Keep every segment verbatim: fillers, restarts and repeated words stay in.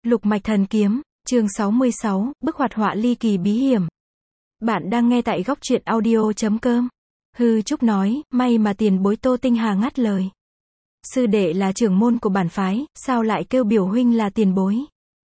Lục mạch thần kiếm, chương sáu mươi sáu, bức hoạt họa ly kỳ bí hiểm. Bạn đang nghe tại góc truyện audio chấm com. Hư Trúc nói, may mà tiền bối Tô Tinh Hà ngắt lời. Sư đệ là trưởng môn của bản phái, sao lại kêu biểu huynh là tiền bối?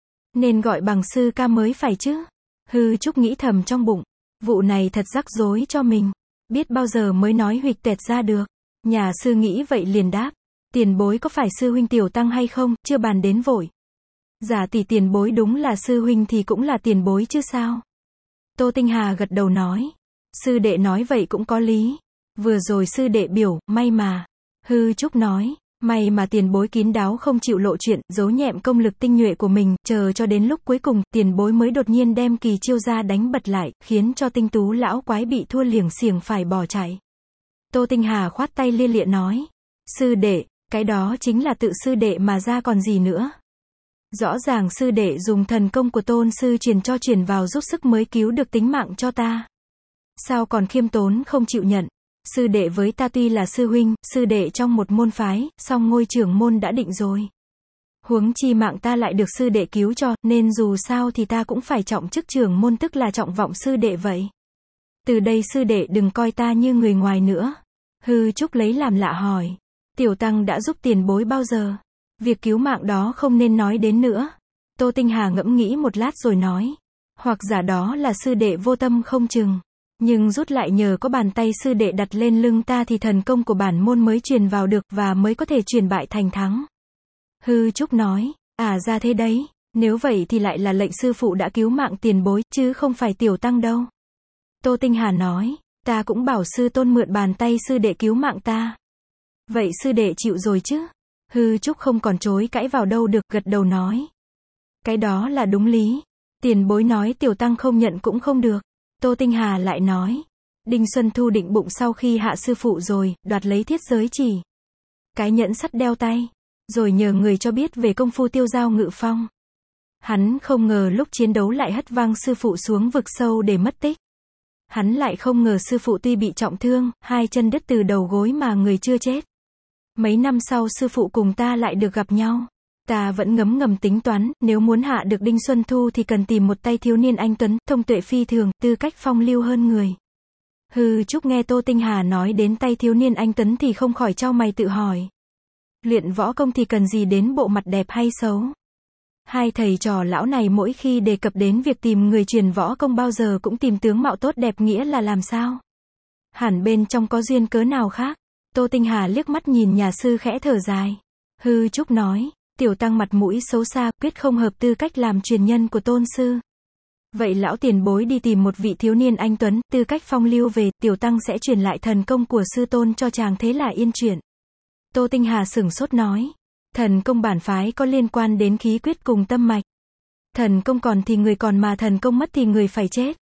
Nên gọi bằng sư ca mới phải chứ. Hư Trúc nghĩ thầm trong bụng. Vụ này thật rắc rối cho mình. Biết bao giờ mới nói huỵch toẹt ra được. Nhà sư nghĩ vậy liền đáp. Tiền bối có phải sư huynh tiểu tăng hay không, chưa bàn đến vội. Giả tỷ tiền bối đúng là sư huynh thì cũng là tiền bối chứ sao? Tô Tinh Hà gật đầu nói. Sư đệ nói vậy cũng có lý. Vừa rồi sư đệ biểu, may mà. Hư Trúc nói, may mà tiền bối kín đáo không chịu lộ chuyện, giấu nhẹm công lực tinh nhuệ của mình, chờ cho đến lúc cuối cùng, tiền bối mới đột nhiên đem kỳ chiêu ra đánh bật lại, khiến cho tinh tú lão quái bị thua liềng xiềng phải bỏ chạy. Tô Tinh Hà khoát tay lia lịa nói. Sư đệ, cái đó chính là tự sư đệ mà ra còn gì nữa. Rõ ràng sư đệ dùng thần công của tôn sư truyền cho truyền vào giúp sức mới cứu được tính mạng cho ta. Sao còn khiêm tốn không chịu nhận. Sư đệ với ta tuy là sư huynh, sư đệ trong một môn phái, song ngôi trưởng môn đã định rồi. Huống chi mạng ta lại được sư đệ cứu cho, nên dù sao thì ta cũng phải trọng chức trưởng môn, tức là trọng vọng sư đệ vậy. Từ đây sư đệ đừng coi ta như người ngoài nữa. Hư Trúc lấy làm lạ hỏi. Tiểu tăng đã giúp tiền bối bao giờ? Việc cứu mạng đó không nên nói đến nữa. Tô Tinh Hà ngẫm nghĩ một lát rồi nói. Hoặc giả đó là sư đệ vô tâm không chừng. Nhưng rút lại nhờ có bàn tay sư đệ đặt lên lưng ta thì thần công của bản môn mới truyền vào được và mới có thể truyền bại thành thắng. Hư Trúc nói. À ra thế đấy. Nếu vậy thì lại là lệnh sư phụ đã cứu mạng tiền bối, chứ không phải tiểu tăng đâu. Tô Tinh Hà nói. Ta cũng bảo sư tôn mượn bàn tay sư đệ cứu mạng ta. Vậy sư đệ chịu rồi chứ? Hư Trúc không còn chối cãi vào đâu được, gật đầu nói. Cái đó là đúng lý. Tiền bối nói tiểu tăng không nhận cũng không được. Tô Tinh Hà lại nói. Đinh Xuân Thu định bụng sau khi hạ sư phụ rồi, đoạt lấy thiết giới chỉ. Cái nhẫn sắt đeo tay. Rồi nhờ người cho biết về công phu tiêu dao ngự phong. Hắn không ngờ lúc chiến đấu lại hất văng sư phụ xuống vực sâu để mất tích. Hắn lại không ngờ sư phụ tuy bị trọng thương, hai chân đứt từ đầu gối mà người chưa chết. Mấy năm sau sư phụ cùng ta lại được gặp nhau. Ta vẫn ngấm ngầm tính toán, nếu muốn hạ được Đinh Xuân Thu thì cần tìm một tay thiếu niên anh tuấn, thông tuệ phi thường, tư cách phong lưu hơn người. Hư Trúc nghe Tô Tinh Hà nói đến tay thiếu niên anh tuấn thì không khỏi chau mày tự hỏi. Luyện võ công thì cần gì đến bộ mặt đẹp hay xấu? Hai thầy trò lão này mỗi khi đề cập đến việc tìm người truyền võ công bao giờ cũng tìm tướng mạo tốt đẹp, nghĩa là làm sao? Hẳn bên trong có duyên cớ nào khác. Tô Tinh Hà liếc mắt nhìn nhà sư khẽ thở dài. Hư Trúc nói, tiểu tăng mặt mũi xấu xa, quyết không hợp tư cách làm truyền nhân của tôn sư. Vậy lão tiền bối đi tìm một vị thiếu niên anh tuấn, tư cách phong lưu về, tiểu tăng sẽ truyền lại thần công của sư tôn cho chàng, thế là yên chuyện. Tô Tinh Hà sửng sốt nói, thần công bản phái có liên quan đến khí quyết cùng tâm mạch. Thần công còn thì người còn, mà thần công mất thì người phải chết.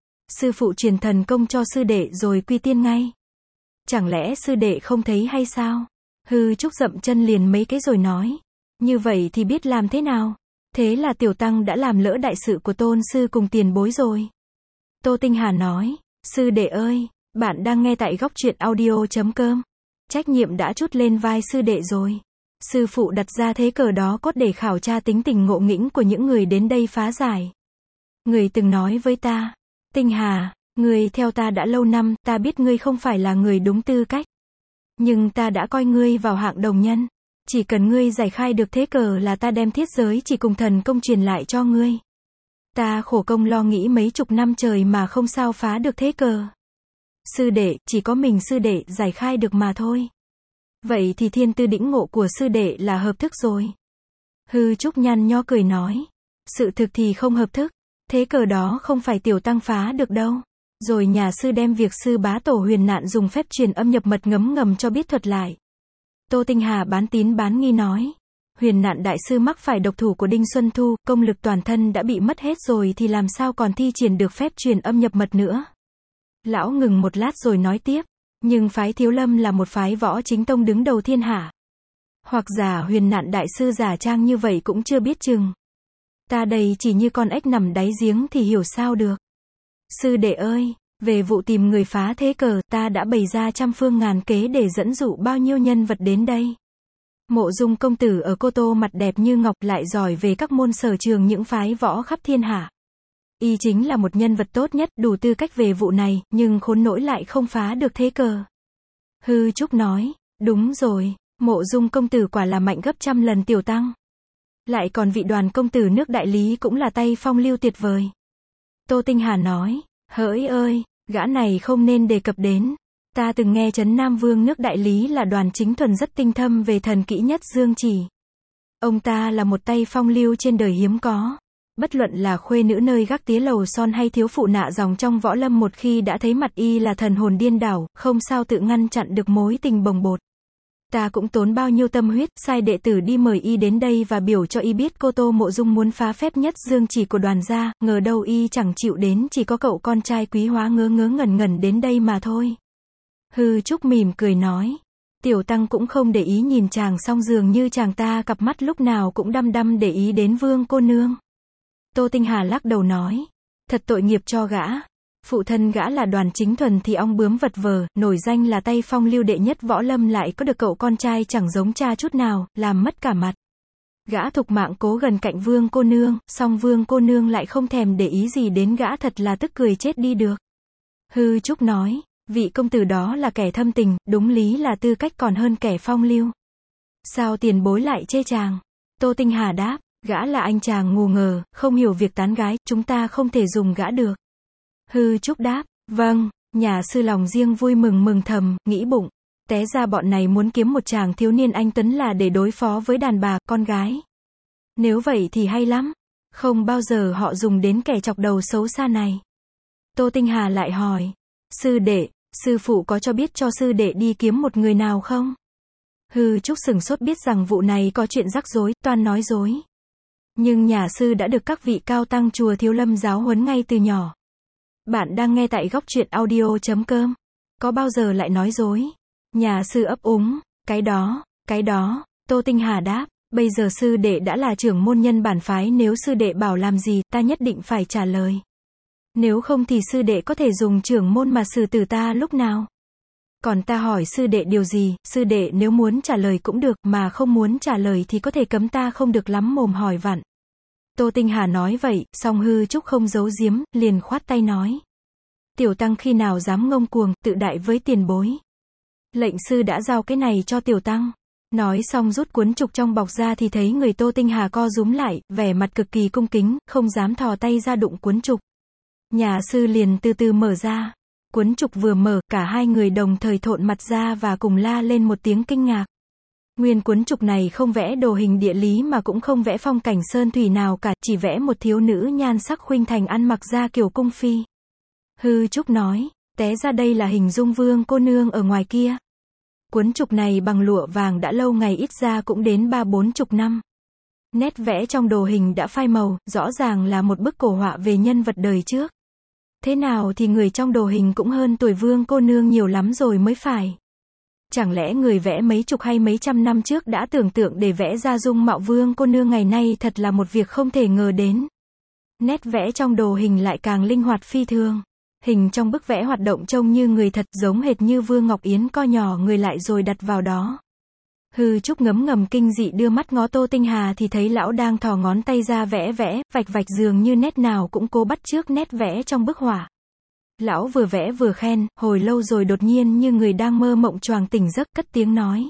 Sư phụ truyền thần công cho sư đệ rồi quy tiên ngay. Chẳng lẽ sư đệ không thấy hay sao? Hư Trúc dậm chân liền mấy cái rồi nói. Như vậy thì biết làm thế nào? Thế là tiểu tăng đã làm lỡ đại sự của tôn sư cùng tiền bối rồi. Tô Tinh Hà nói. Sư đệ ơi, bạn đang nghe tại góc truyện audio chấm com. Trách nhiệm đã trút lên vai sư đệ rồi. Sư phụ đặt ra thế cờ đó cốt để khảo tra tính tình ngộ nghĩnh của những người đến đây phá giải. Người từng nói với ta. Tinh Hà, ngươi theo ta đã lâu năm, ta biết ngươi không phải là người đúng tư cách. Nhưng ta đã coi ngươi vào hạng đồng nhân. Chỉ cần ngươi giải khai được thế cờ là ta đem thiết giới chỉ cùng thần công truyền lại cho ngươi. Ta khổ công lo nghĩ mấy chục năm trời mà không sao phá được thế cờ. Sư đệ, chỉ có mình sư đệ giải khai được mà thôi. Vậy thì thiên tư đĩnh ngộ của sư đệ là hợp thức rồi. Hư Trúc nhăn nho cười nói. Sự thực thì không hợp thức. Thế cờ đó không phải tiểu tăng phá được đâu. Rồi nhà sư đem việc sư bá tổ Huyền Nạn dùng phép truyền âm nhập mật ngấm ngầm cho biết thuật lại. Tô Tinh Hà bán tín bán nghi nói. Huyền Nạn đại sư mắc phải độc thủ của Đinh Xuân Thu, công lực toàn thân đã bị mất hết rồi thì làm sao còn thi triển được phép truyền âm nhập mật nữa. Lão ngừng một lát rồi nói tiếp. Nhưng phái Thiếu Lâm là một phái võ chính tông đứng đầu thiên hạ. Hoặc giả Huyền Nạn đại sư giả trang như vậy cũng chưa biết chừng. Ta đây chỉ như con ếch nằm đáy giếng thì hiểu sao được. Sư đệ ơi, về vụ tìm người phá thế cờ, ta đã bày ra trăm phương ngàn kế để dẫn dụ bao nhiêu nhân vật đến đây. Mộ Dung công tử ở Cô Tô mặt đẹp như ngọc, lại giỏi về các môn sở trường những phái võ khắp thiên hạ. Y chính là một nhân vật tốt nhất, đủ tư cách về vụ này, nhưng khốn nỗi lại không phá được thế cờ. Hư Trúc nói, đúng rồi, Mộ Dung công tử quả là mạnh gấp trăm lần Tiểu Tăng. Lại còn vị Đoàn công tử nước Đại Lý cũng là tay phong lưu tuyệt vời. Tô Tinh Hà nói, hỡi ơi, gã này không nên đề cập đến. Ta từng nghe Trấn Nam Vương nước Đại Lý là Đoàn Chính Thuần rất tinh thâm về thần kỹ nhất dương chỉ. Ông ta là một tay phong lưu trên đời hiếm có. Bất luận là khuê nữ nơi gác tía lầu son hay thiếu phụ nạ dòng trong võ lâm, một khi đã thấy mặt y là thần hồn điên đảo, không sao tự ngăn chặn được mối tình bồng bột. Ta cũng tốn bao nhiêu tâm huyết, sai đệ tử đi mời y đến đây và biểu cho y biết Cô Tô Mộ Dung muốn phá phép nhất dương chỉ của Đoàn gia, ngờ đâu y chẳng chịu đến, chỉ có cậu con trai quý hóa ngớ ngớ ngẩn ngẩn đến đây mà thôi. Hư Trúc mỉm cười nói, Tiểu Tăng cũng không để ý nhìn chàng, song dường như chàng ta cặp mắt lúc nào cũng đăm đăm để ý đến Vương cô nương. Tô Tinh Hà lắc đầu nói, thật tội nghiệp cho gã. Phụ thân gã là Đoàn Chính Thuần thì ong bướm vật vờ, nổi danh là tay phong lưu đệ nhất võ lâm, lại có được cậu con trai chẳng giống cha chút nào, làm mất cả mặt. Gã thục mạng cố gần cạnh Vương cô nương, song Vương cô nương lại không thèm để ý gì đến gã, thật là tức cười chết đi được. Hư Trúc nói, vị công tử đó là kẻ thâm tình, đúng lý là tư cách còn hơn kẻ phong lưu. Sao tiền bối lại chê chàng? Tô Tinh Hà đáp, gã là anh chàng ngu ngờ, không hiểu việc tán gái, chúng ta không thể dùng gã được. Hư Trúc đáp, vâng, nhà sư lòng riêng vui mừng mừng thầm, nghĩ bụng, té ra bọn này muốn kiếm một chàng thiếu niên anh tuấn là để đối phó với đàn bà, con gái. Nếu vậy thì hay lắm, không bao giờ họ dùng đến kẻ chọc đầu xấu xa này. Tô Tinh Hà lại hỏi, sư đệ, sư phụ có cho biết cho sư đệ đi kiếm một người nào không? Hư Trúc sừng sốt, biết rằng vụ này có chuyện rắc rối, toan nói dối. Nhưng nhà sư đã được các vị cao tăng chùa Thiếu Lâm giáo huấn ngay từ nhỏ. Bạn đang nghe tại góc truyện audio chấm com. Có bao giờ lại nói dối? Nhà sư ấp úng, cái đó, cái đó. Tô Tinh Hà đáp, bây giờ sư đệ đã là trưởng môn nhân bản phái, nếu sư đệ bảo làm gì, ta nhất định phải trả lời. Nếu không thì sư đệ có thể dùng trưởng môn mà xử tử ta lúc nào? Còn ta hỏi sư đệ điều gì, sư đệ nếu muốn trả lời cũng được, mà không muốn trả lời thì có thể cấm ta không được lắm mồm hỏi vặn. Tô Tinh Hà nói vậy, song Hư Trúc không giấu giếm, liền khoát tay nói. Tiểu Tăng khi nào dám ngông cuồng, tự đại với tiền bối. Lệnh sư đã giao cái này cho Tiểu Tăng. Nói xong rút cuốn trục trong bọc ra thì thấy người Tô Tinh Hà co rúm lại, vẻ mặt cực kỳ cung kính, không dám thò tay ra đụng cuốn trục. Nhà sư liền từ từ mở ra. Cuốn trục vừa mở, cả hai người đồng thời thộn mặt ra và cùng la lên một tiếng kinh ngạc. Nguyên cuốn trục này không vẽ đồ hình địa lý mà cũng không vẽ phong cảnh sơn thủy nào cả, chỉ vẽ một thiếu nữ nhan sắc khuynh thành ăn mặc ra kiểu cung phi. Hư Trúc nói, té ra đây là hình dung Vương cô nương ở ngoài kia. Cuốn trục này bằng lụa vàng đã lâu ngày, ít ra cũng đến ba bốn chục năm. Nét vẽ trong đồ hình đã phai màu, rõ ràng là một bức cổ họa về nhân vật đời trước. Thế nào thì người trong đồ hình cũng hơn tuổi Vương cô nương nhiều lắm rồi mới phải. Chẳng lẽ người vẽ mấy chục hay mấy trăm năm trước đã tưởng tượng để vẽ ra dung mạo Vương cô nương ngày nay, thật là một việc không thể ngờ đến. Nét vẽ trong đồ hình lại càng linh hoạt phi thường. Hình trong bức vẽ hoạt động trông như người thật, giống hệt như Vương Ngọc Yến co nhỏ người lại rồi đặt vào đó. Hư Trúc ngấm ngầm kinh dị đưa mắt ngó Tô Tinh Hà thì thấy lão đang thò ngón tay ra vẽ vẽ, vạch vạch dường như nét nào cũng cố bắt chước nét vẽ trong bức họa. Lão vừa vẽ vừa khen, hồi lâu rồi đột nhiên như người đang mơ mộng choàng tỉnh giấc, cất tiếng nói.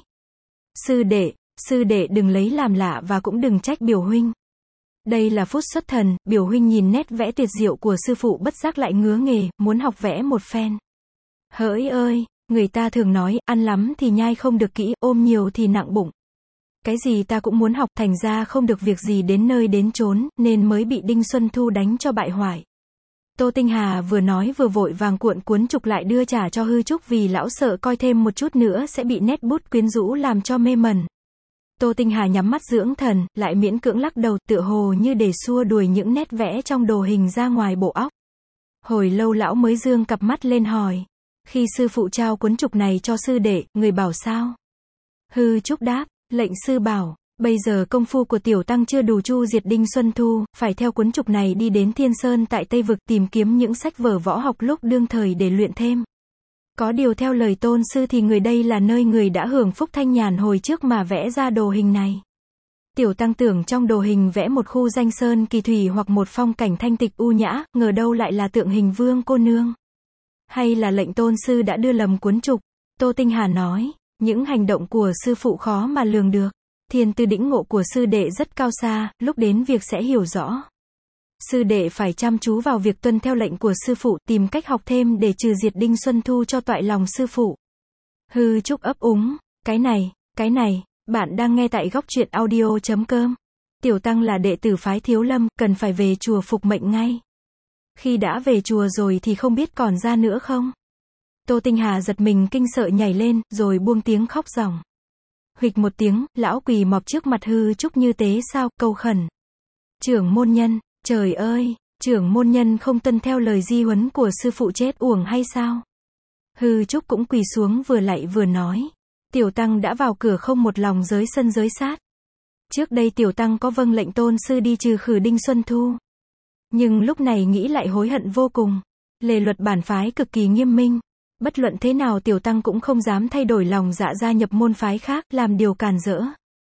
Sư đệ, sư đệ đừng lấy làm lạ và cũng đừng trách biểu huynh. Đây là phút xuất thần, biểu huynh nhìn nét vẽ tuyệt diệu của sư phụ bất giác lại ngứa nghề, muốn học vẽ một phen. Hỡi ơi, người ta thường nói, ăn lắm thì nhai không được kỹ, ôm nhiều thì nặng bụng. Cái gì ta cũng muốn học, thành ra không được việc gì đến nơi đến chốn, nên mới bị Đinh Xuân Thu đánh cho bại hoại. Tô Tinh Hà vừa nói vừa vội vàng cuộn cuốn trục lại đưa trả cho Hư Trúc, vì lão sợ coi thêm một chút nữa sẽ bị nét bút quyến rũ làm cho mê mẩn. Tô Tinh Hà nhắm mắt dưỡng thần, lại miễn cưỡng lắc đầu, tựa hồ như để xua đuổi những nét vẽ trong đồ hình ra ngoài bộ óc. Hồi lâu lão mới dương cặp mắt lên hỏi. Khi sư phụ trao cuốn trục này cho sư đệ, người bảo sao? Hư Trúc đáp, lệnh sư bảo, bây giờ công phu của Tiểu Tăng chưa đủ chu diệt Đinh Xuân Thu, phải theo cuốn trục này đi đến Thiên Sơn tại Tây Vực tìm kiếm những sách vở võ học lúc đương thời để luyện thêm. Có điều theo lời tôn sư thì người đây là nơi người đã hưởng phúc thanh nhàn hồi trước mà vẽ ra đồ hình này. Tiểu tăng tưởng trong đồ hình vẽ một khu danh sơn kỳ thủy hoặc một phong cảnh thanh tịch u nhã, ngờ đâu lại là tượng hình vương cô nương. Hay là lệnh tôn sư đã đưa lầm cuốn trục? Tô Tinh Hà nói, những hành động của sư phụ khó mà lường được. Thiên tư đĩnh ngộ của sư đệ rất cao xa, lúc đến việc sẽ hiểu rõ. Sư đệ phải chăm chú vào việc tuân theo lệnh của sư phụ, tìm cách học thêm để trừ diệt Đinh Xuân Thu cho toại lòng sư phụ. Hư Trúc ấp úng, cái này, cái này, bạn đang nghe tại góc truyện audio chấm com. Tiểu tăng là đệ tử phái Thiếu Lâm, cần phải về chùa phục mệnh ngay. Khi đã về chùa rồi thì không biết còn ra nữa không? Tô Tinh Hà giật mình kinh sợ nhảy lên, rồi buông tiếng khóc ròng. Huỵch một tiếng, lão quỳ mọp trước mặt Hư Trúc như tế sao, cầu khẩn. Trưởng môn nhân, trời ơi, trưởng môn nhân không tuân theo lời di huấn của sư phụ chết uổng hay sao? Hư Trúc cũng quỳ xuống vừa lạy vừa nói. Tiểu tăng đã vào cửa không một lòng giới sân giới sát. Trước đây tiểu tăng có vâng lệnh tôn sư đi trừ khử Đinh Xuân Thu. Nhưng lúc này nghĩ lại hối hận vô cùng. Lề luật bản phái cực kỳ nghiêm minh. Bất luận thế nào tiểu tăng cũng không dám thay đổi lòng dạ gia nhập môn phái khác, làm điều càn rỡ.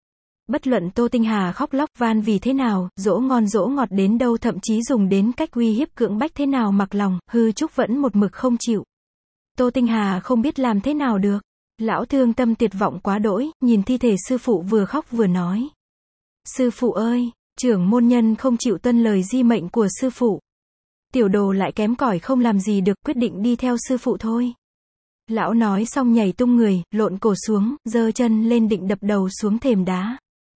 Bất luận Tô Tinh Hà khóc lóc van vì thế nào, dỗ ngon dỗ ngọt đến đâu, thậm chí dùng đến cách uy hiếp cưỡng bách thế nào mặc lòng, Hư Trúc vẫn một mực không chịu. Tô Tinh Hà không biết làm thế nào được. Lão thương tâm tuyệt vọng quá đỗi, nhìn thi thể sư phụ vừa khóc vừa nói. Sư phụ ơi, trưởng môn nhân không chịu tuân lời di mệnh của sư phụ. Tiểu đồ lại kém cỏi không làm gì được, quyết định đi theo sư phụ thôi. Lão nói xong nhảy tung người, lộn cổ xuống, giơ chân lên định đập đầu xuống thềm đá.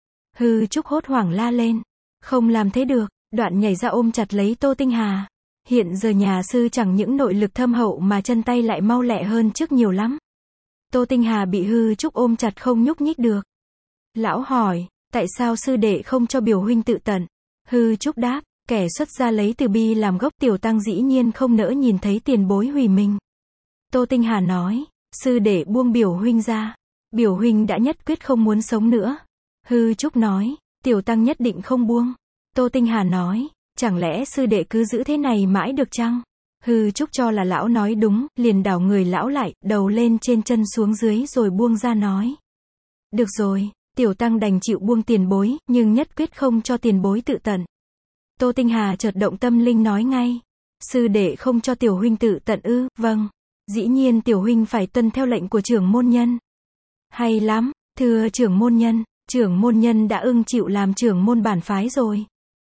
Hư Trúc hốt hoảng la lên. Không làm thế được, đoạn nhảy ra ôm chặt lấy Tô Tinh Hà. Hiện giờ nhà sư chẳng những nội lực thâm hậu mà chân tay lại mau lẹ hơn trước nhiều lắm. Tô Tinh Hà bị Hư Trúc ôm chặt không nhúc nhích được. Lão hỏi, tại sao sư đệ không cho biểu huynh tự tận? Hư Trúc đáp, kẻ xuất gia lấy từ bi làm gốc, tiểu tăng dĩ nhiên không nỡ nhìn thấy tiền bối hủy mình. Tô Tinh Hà nói, sư đệ buông biểu huynh ra. Biểu huynh đã nhất quyết không muốn sống nữa. Hư Trúc nói, tiểu tăng nhất định không buông. Tô Tinh Hà nói, chẳng lẽ sư đệ cứ giữ thế này mãi được chăng? Hư Trúc cho là lão nói đúng, liền đảo người lão lại, đầu lên trên chân xuống dưới rồi buông ra nói. Được rồi, tiểu tăng đành chịu buông tiền bối, nhưng nhất quyết không cho tiền bối tự tận. Tô Tinh Hà chợt động tâm linh nói ngay. Sư đệ không cho tiểu huynh tự tận ư? Vâng. Dĩ nhiên tiểu huynh phải tuân theo lệnh của trưởng môn nhân. Hay lắm, thưa trưởng môn nhân, trưởng môn nhân đã ưng chịu làm trưởng môn bản phái rồi.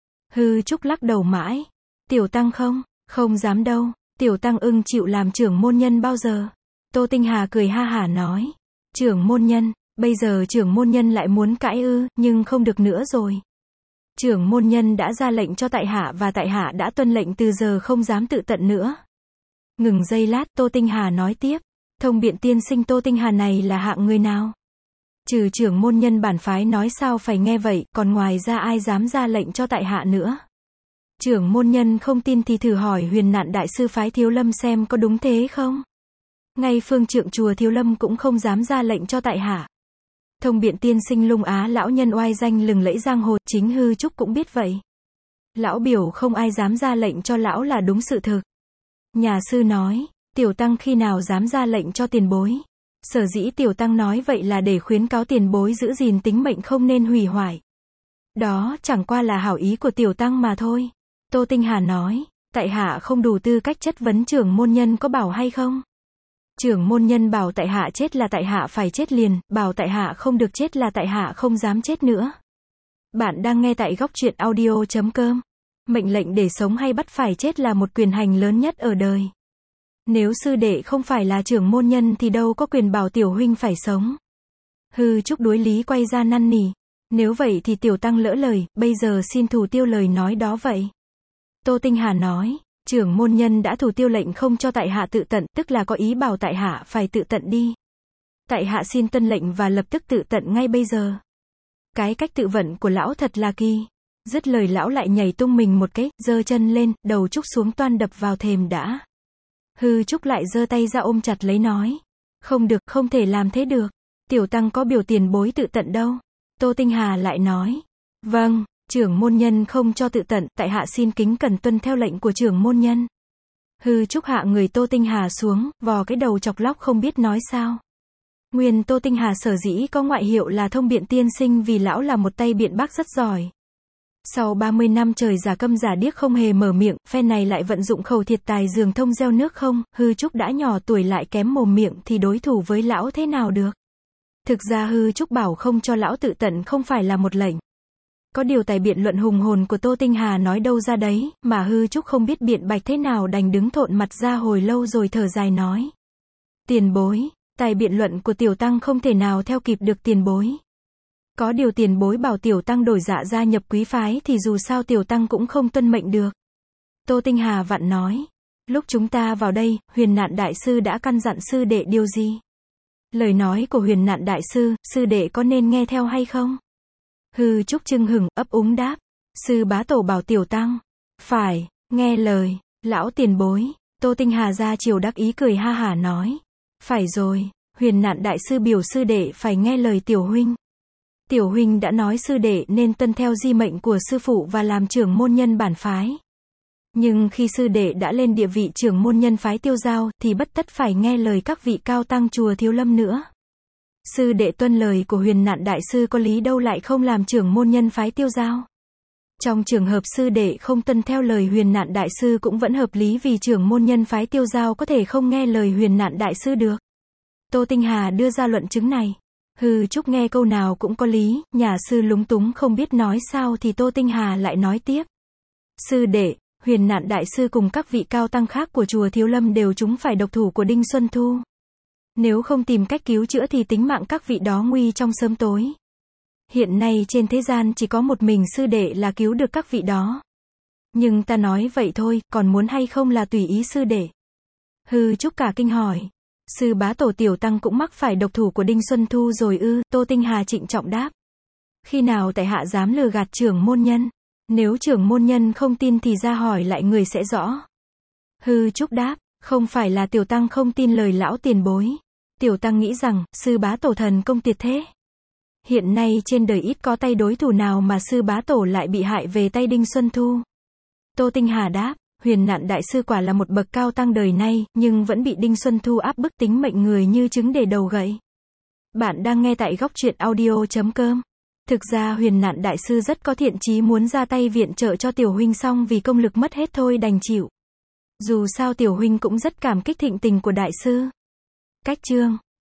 Hư Trúc lắc đầu mãi. Tiểu tăng không, không dám đâu, tiểu tăng ưng chịu làm trưởng môn nhân bao giờ. Tô Tinh Hà cười ha hả nói. Trưởng môn nhân, bây giờ trưởng môn nhân lại muốn cãi ư, nhưng không được nữa rồi. Trưởng môn nhân đã ra lệnh cho tại hạ và tại hạ đã tuân lệnh, từ giờ không dám tự tận nữa. Ngừng giây lát, Tô Tinh Hà nói tiếp. Thông biện tiên sinh Tô Tinh Hà này là hạng người nào? Trừ trưởng môn nhân bản phái nói sao phải nghe vậy, còn ngoài ra ai dám ra lệnh cho tại hạ nữa? Trưởng môn nhân không tin thì thử hỏi Huyền Nạn đại sư phái Thiếu Lâm xem có đúng thế không? Ngay phương trượng chùa Thiếu Lâm cũng không dám ra lệnh cho tại hạ. Thông biện tiên sinh Lung Á lão nhân oai danh lừng lẫy giang hồ, chính Hư Trúc cũng biết vậy. Lão biểu không ai dám ra lệnh cho lão là đúng sự thực. Nhà sư nói, tiểu tăng khi nào dám ra lệnh cho tiền bối? Sở dĩ tiểu tăng nói vậy là để khuyến cáo tiền bối giữ gìn tính mệnh không nên hủy hoại. Đó chẳng qua là hảo ý của tiểu tăng mà thôi. Tô Tinh Hà nói, tại hạ không đủ tư cách chất vấn trưởng môn nhân có bảo hay không? Trưởng môn nhân bảo tại hạ chết là tại hạ phải chết liền, bảo tại hạ không được chết là tại hạ không dám chết nữa. Bạn đang nghe tại góc truyện audio chấm com. Mệnh lệnh để sống hay bắt phải chết là một quyền hành lớn nhất ở đời. Nếu sư đệ không phải là trưởng môn nhân thì đâu có quyền bảo tiểu huynh phải sống. Hư Trúc đối lý quay ra năn nỉ. Nếu vậy thì tiểu tăng lỡ lời, bây giờ xin thủ tiêu lời nói đó vậy. Tô Tinh Hà nói, trưởng môn nhân đã thủ tiêu lệnh không cho tại hạ tự tận, tức là có ý bảo tại hạ phải tự tận đi. Tại hạ xin tuân lệnh và lập tức tự tận ngay bây giờ. Cái cách tự vận của lão thật là kỳ. Dứt lời lão lại nhảy tung mình một cái, giơ chân lên, đầu Trúc xuống toan đập vào thềm đã. Hư Trúc lại giơ tay ra ôm chặt lấy nói. Không được, không thể làm thế được. Tiểu tăng có biểu tiền bối tự tận đâu. Tô Tinh Hà lại nói. Vâng, trưởng môn nhân không cho tự tận, tại hạ xin kính cẩn tuân theo lệnh của trưởng môn nhân. Hư Trúc hạ người Tô Tinh Hà xuống, vò cái đầu chọc lóc không biết nói sao. Nguyên Tô Tinh Hà sở dĩ có ngoại hiệu là thông biện tiên sinh vì lão là một tay biện bác rất giỏi. Sau ba mươi năm trời giả câm giả điếc không hề mở miệng, phe này lại vận dụng khẩu thiệt tài giường thông gieo nước không, Hư Trúc đã nhỏ tuổi lại kém mồm miệng thì đối thủ với lão thế nào được. Thực ra Hư Trúc bảo không cho lão tự tận không phải là một lệnh. Có điều tài biện luận hùng hồn của Tô Tinh Hà nói đâu ra đấy, mà Hư Trúc không biết biện bạch thế nào đành đứng thộn mặt ra hồi lâu rồi thở dài nói. Tiền bối, tài biện luận của tiểu tăng không thể nào theo kịp được tiền bối. Có điều tiền bối bảo tiểu tăng đổi dạ gia nhập quý phái thì dù sao tiểu tăng cũng không tuân mệnh được. Tô Tinh Hà vặn nói. Lúc chúng ta vào đây, Huyền Nạn Đại Sư đã căn dặn sư đệ điều gì? Lời nói của Huyền Nạn Đại Sư, sư đệ có nên nghe theo hay không? Hư Trúc chưng hửng, ấp úng đáp. Sư bá tổ bảo tiểu tăng. Phải, nghe lời, lão tiền bối. Tô Tinh Hà ra chiều đắc ý cười ha hả nói. Phải rồi, Huyền Nạn Đại Sư biểu sư đệ phải nghe lời tiểu huynh. Tiểu huynh đã nói sư đệ nên tuân theo di mệnh của sư phụ và làm trưởng môn nhân bản phái. Nhưng khi sư đệ đã lên địa vị trưởng môn nhân phái Tiêu Giao, thì bất tất phải nghe lời các vị cao tăng chùa Thiếu Lâm nữa. Sư đệ tuân lời của Huyền Nạn Đại Sư có lý đâu lại không làm trưởng môn nhân phái Tiêu Giao. Trong trường hợp sư đệ không tuân theo lời Huyền Nạn Đại Sư cũng vẫn hợp lý vì trưởng môn nhân phái Tiêu Giao có thể không nghe lời Huyền Nạn Đại Sư được. Tô Tinh Hà đưa ra luận chứng này. Hư Trúc nghe câu nào cũng có lý, nhà sư lúng túng không biết nói sao thì Tô Tinh Hà lại nói tiếp. Sư đệ, Huyền Nạn Đại Sư cùng các vị cao tăng khác của chùa Thiếu Lâm đều trúng phải độc thủ của Đinh Xuân Thu. Nếu không tìm cách cứu chữa thì tính mạng các vị đó nguy trong sớm tối. Hiện nay trên thế gian chỉ có một mình sư đệ là cứu được các vị đó. Nhưng ta nói vậy thôi, còn muốn hay không là tùy ý sư đệ. Hư Trúc cả kinh hỏi. Sư bá tổ tiểu tăng cũng mắc phải độc thủ của Đinh Xuân Thu rồi ư? Tô Tinh Hà trịnh trọng đáp. Khi nào tại hạ dám lừa gạt trưởng môn nhân? Nếu trưởng môn nhân không tin thì ra hỏi lại người sẽ rõ. Hư Trúc đáp, không phải là tiểu tăng không tin lời lão tiền bối. Tiểu tăng nghĩ rằng, sư bá tổ thần công tuyệt thế. Hiện nay trên đời ít có tay đối thủ nào mà sư bá tổ lại bị hại về tay Đinh Xuân Thu. Tô Tinh Hà đáp, Huyền Nạn Đại Sư quả là một bậc cao tăng đời nay, nhưng vẫn bị Đinh Xuân Thu áp bức tính mệnh người như trứng để đầu gậy. Bạn đang nghe tại góc truyện audio chấm com. Thực ra Huyền Nạn Đại Sư rất có thiện chí muốn ra tay viện trợ cho tiểu huynh xong vì công lực mất hết thôi đành chịu. Dù sao tiểu huynh cũng rất cảm kích thịnh tình của đại sư. Cách chương